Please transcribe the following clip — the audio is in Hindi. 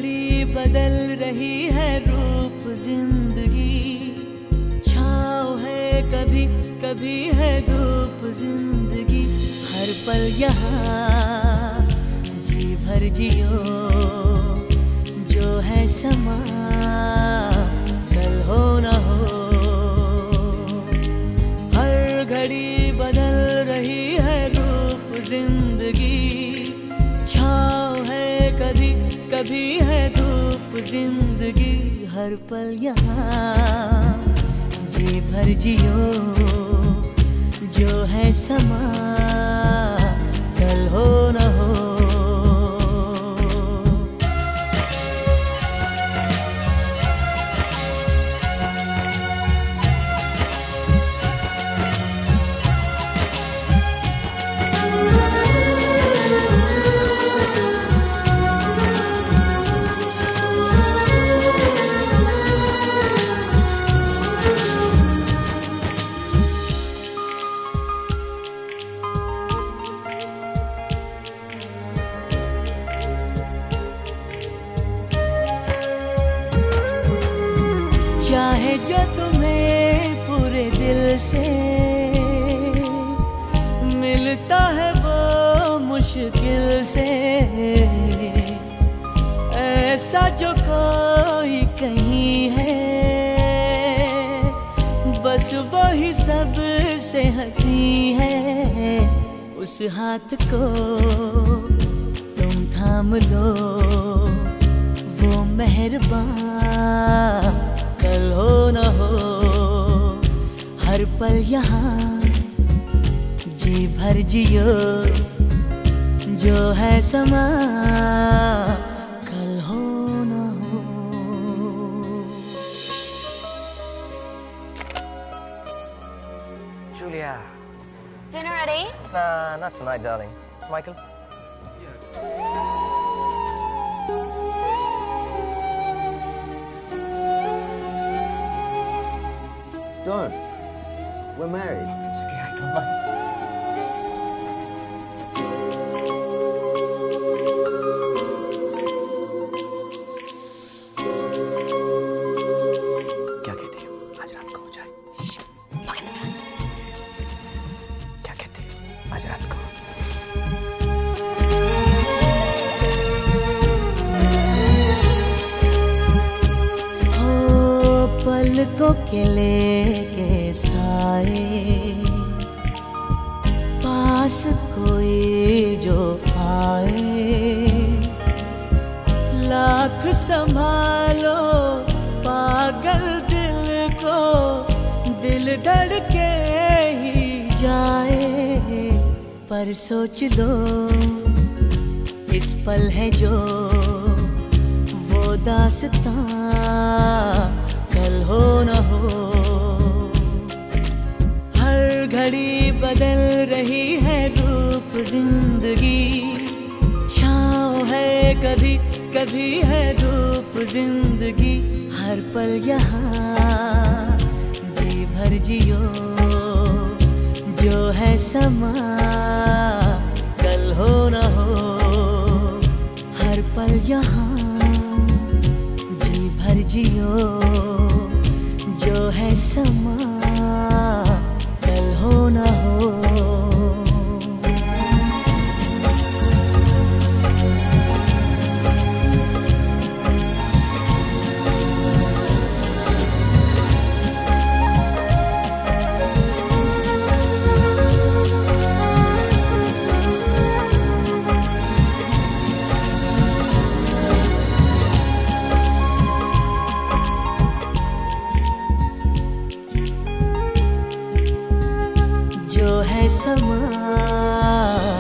घड़ी बदल रही है रूप जिंदगी, छाँव है कभी कभी है धूप जिंदगी। हर पल यहाँ जी भर जियो, जो है समा कल हो न हो। हर घड़ी बदल रही है रूप जिंदगी, छाँव है कभी कभी है धूप जिंदगी। हर पल यहाँ जी भर जियो, जो है समा कल हो न हो। चाहे जो तुम्हें पूरे दिल से मिलता है वो मुश्किल से, ऐसा जो कोई कहीं है बस वही सब से हंसी है। उस हाथ को तुम थाम लो, वो मेहरबान कल हो न हो। हर पल यहाँ जी भर जियो, जो है समा कल हो न हो। Julia. Dinner ready? Nah, not tonight, darling. Michael? Don't. We're married. It's okay, I don't mind. क्या कहती हो? आज रात को हो जाए। क्या कहती हो? आज रात को। हो पलकों के लेके साए, पास कोई जो आए। लाख संभालो पागल दिल को, दिल धड़के ही जाए। पर सोच लो इस पल है जो वो दास्तां कल हो न हो। हर घड़ी बदल रही है रूप जिंदगी, छाँव है कभी कभी है धूप जिंदगी। हर पल यहाँ जी भर जियो, जो है समा कल हो न हो। हर पल यहाँ जी भर जियो, जो है समा कल हो न हो। जो है समा